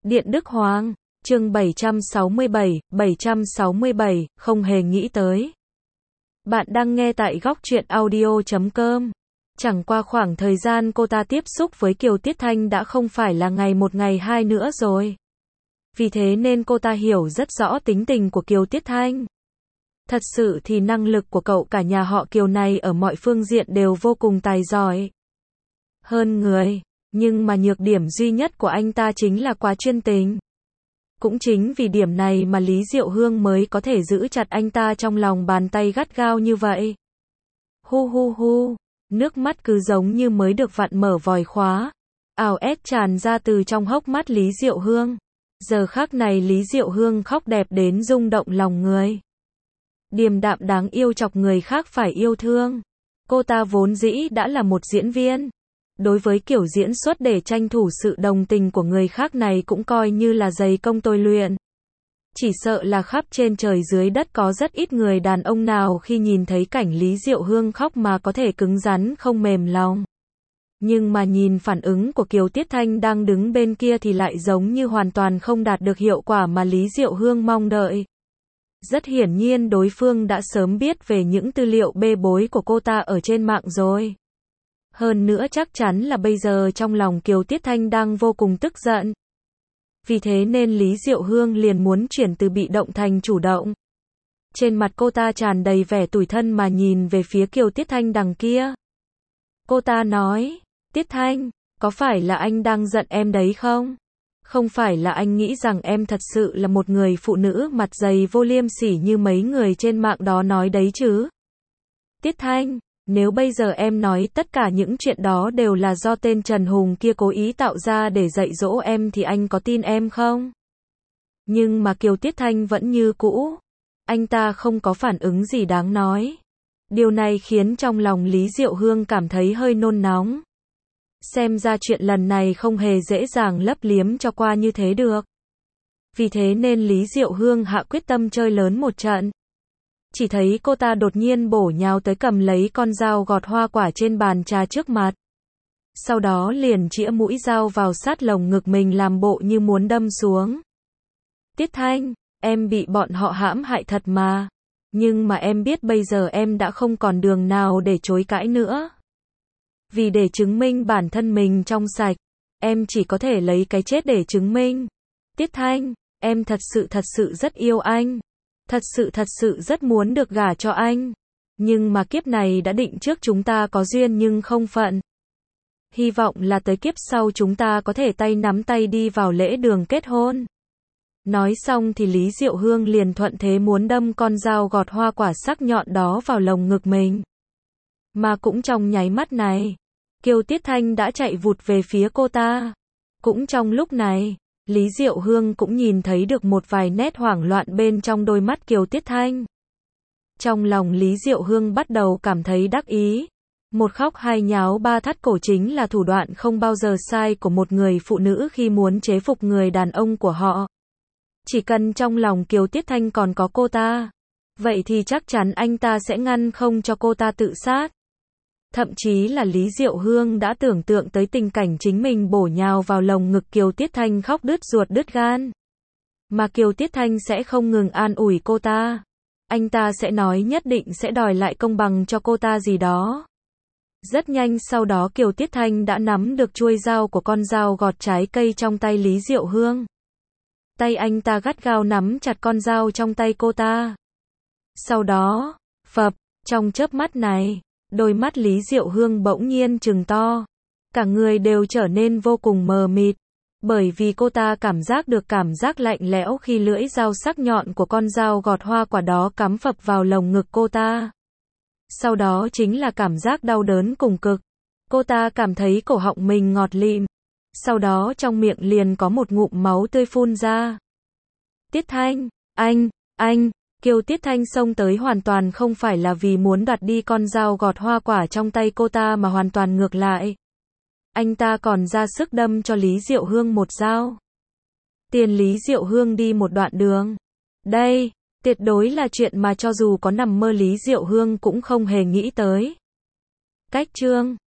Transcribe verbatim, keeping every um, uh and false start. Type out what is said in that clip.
Điện Đức Hoàng, chương bảy trăm sáu mươi bảy, bảy trăm sáu mươi bảy, không hề nghĩ tới. Bạn đang nghe tại góc truyện audio chấm com. Chẳng qua khoảng thời gian cô ta tiếp xúc với Kiều Tiết Thanh đã không phải là ngày một ngày hai nữa rồi. Vì thế nên cô ta hiểu rất rõ tính tình của Kiều Tiết Thanh. Thật sự thì năng lực của cậu cả nhà họ Kiều này ở mọi phương diện đều vô cùng tài giỏi. Hơn người, nhưng mà nhược điểm duy nhất của anh ta chính là quá chuyên tình. Cũng chính vì điểm này mà Lý Diệu Hương mới có thể giữ chặt anh ta trong lòng bàn tay gắt gao như vậy. Hu hu hu, nước mắt cứ giống như mới được vặn mở vòi khóa, ào ét tràn ra từ trong hốc mắt Lý Diệu Hương. Giờ khắc này Lý Diệu Hương khóc đẹp đến rung động lòng người. Điềm đạm đáng yêu chọc người khác phải yêu thương. Cô ta vốn dĩ đã là một diễn viên. Đối với kiểu diễn xuất để tranh thủ sự đồng tình của người khác này cũng coi như là dày công tôi luyện. Chỉ sợ là khắp trên trời dưới đất có rất ít người đàn ông nào khi nhìn thấy cảnh Lý Diệu Hương khóc mà có thể cứng rắn không mềm lòng. Nhưng mà nhìn phản ứng của Kiều Tiết Thanh đang đứng bên kia thì lại giống như hoàn toàn không đạt được hiệu quả mà Lý Diệu Hương mong đợi. Rất hiển nhiên đối phương đã sớm biết về những tư liệu bê bối của cô ta ở trên mạng rồi. Hơn nữa chắc chắn là bây giờ trong lòng Kiều Tiết Thanh đang vô cùng tức giận. Vì thế nên Lý Diệu Hương liền muốn chuyển từ bị động thành chủ động. Trên mặt cô ta tràn đầy vẻ tủi thân mà nhìn về phía Kiều Tiết Thanh đằng kia. Cô ta nói, Tiết Thanh, có phải là anh đang giận em đấy không? Không phải là anh nghĩ rằng em thật sự là một người phụ nữ mặt dày vô liêm sỉ như mấy người trên mạng đó nói đấy chứ? Tiết Thanh, nếu bây giờ em nói tất cả những chuyện đó đều là do tên Trần Hùng kia cố ý tạo ra để dạy dỗ em thì anh có tin em không? Nhưng mà Kiều Tiết Thanh vẫn như cũ. Anh ta không có phản ứng gì đáng nói. Điều này khiến trong lòng Lý Diệu Hương cảm thấy hơi nôn nóng. Xem ra chuyện lần này không hề dễ dàng lấp liếm cho qua như thế được. Vì thế nên Lý Diệu Hương hạ quyết tâm chơi lớn một trận. Chỉ thấy cô ta đột nhiên bổ nhào tới cầm lấy con dao gọt hoa quả trên bàn trà trước mặt. Sau đó liền chĩa mũi dao vào sát lồng ngực mình làm bộ như muốn đâm xuống. Tiết Thanh, em bị bọn họ hãm hại thật mà. Nhưng mà em biết bây giờ em đã không còn đường nào để chối cãi nữa. Vì để chứng minh bản thân mình trong sạch, em chỉ có thể lấy cái chết để chứng minh. Tiết Thanh, em thật sự thật sự rất yêu anh. Thật sự thật sự rất muốn được gả cho anh. Nhưng mà kiếp này đã định trước chúng ta có duyên nhưng không phận. Hy vọng là tới kiếp sau chúng ta có thể tay nắm tay đi vào lễ đường kết hôn. Nói xong thì Lý Diệu Hương liền thuận thế muốn đâm con dao gọt hoa quả sắc nhọn đó vào lồng ngực mình. Mà cũng trong nháy mắt này, Kiều Tiết Thanh đã chạy vụt về phía cô ta. Cũng trong lúc này, Lý Diệu Hương cũng nhìn thấy được một vài nét hoảng loạn bên trong đôi mắt Kiều Tiết Thanh. Trong lòng Lý Diệu Hương bắt đầu cảm thấy đắc ý. Một khóc hai nháo ba thắt cổ chính là thủ đoạn không bao giờ sai của một người phụ nữ khi muốn chế phục người đàn ông của họ. Chỉ cần trong lòng Kiều Tiết Thanh còn có cô ta, vậy thì chắc chắn anh ta sẽ ngăn không cho cô ta tự sát. Thậm chí là Lý Diệu Hương đã tưởng tượng tới tình cảnh chính mình bổ nhào vào lồng ngực Kiều Tiết Thanh khóc đứt ruột đứt gan. Mà Kiều Tiết Thanh sẽ không ngừng an ủi cô ta. Anh ta sẽ nói nhất định sẽ đòi lại công bằng cho cô ta gì đó. Rất nhanh sau đó Kiều Tiết Thanh đã nắm được chuôi dao của con dao gọt trái cây trong tay Lý Diệu Hương. Tay anh ta gắt gao nắm chặt con dao trong tay cô ta. Sau đó, phập, trong chớp mắt này, đôi mắt Lý Diệu Hương bỗng nhiên trừng to. Cả người đều trở nên vô cùng mờ mịt. Bởi vì cô ta cảm giác được cảm giác lạnh lẽo khi lưỡi dao sắc nhọn của con dao gọt hoa quả đó cắm phập vào lồng ngực cô ta. Sau đó chính là cảm giác đau đớn cùng cực. Cô ta cảm thấy cổ họng mình ngọt lịm. Sau đó trong miệng liền có một ngụm máu tươi phun ra. Tiết Thanh, anh, anh, Kiều Tiết Thanh xông tới hoàn toàn không phải là vì muốn đoạt đi con dao gọt hoa quả trong tay cô ta mà hoàn toàn ngược lại. Anh ta còn ra sức đâm cho Lý Diệu Hương một dao. Tiền Lý Diệu Hương đi một đoạn đường. Đây, tuyệt đối là chuyện mà cho dù có nằm mơ Lý Diệu Hương cũng không hề nghĩ tới. Cách chương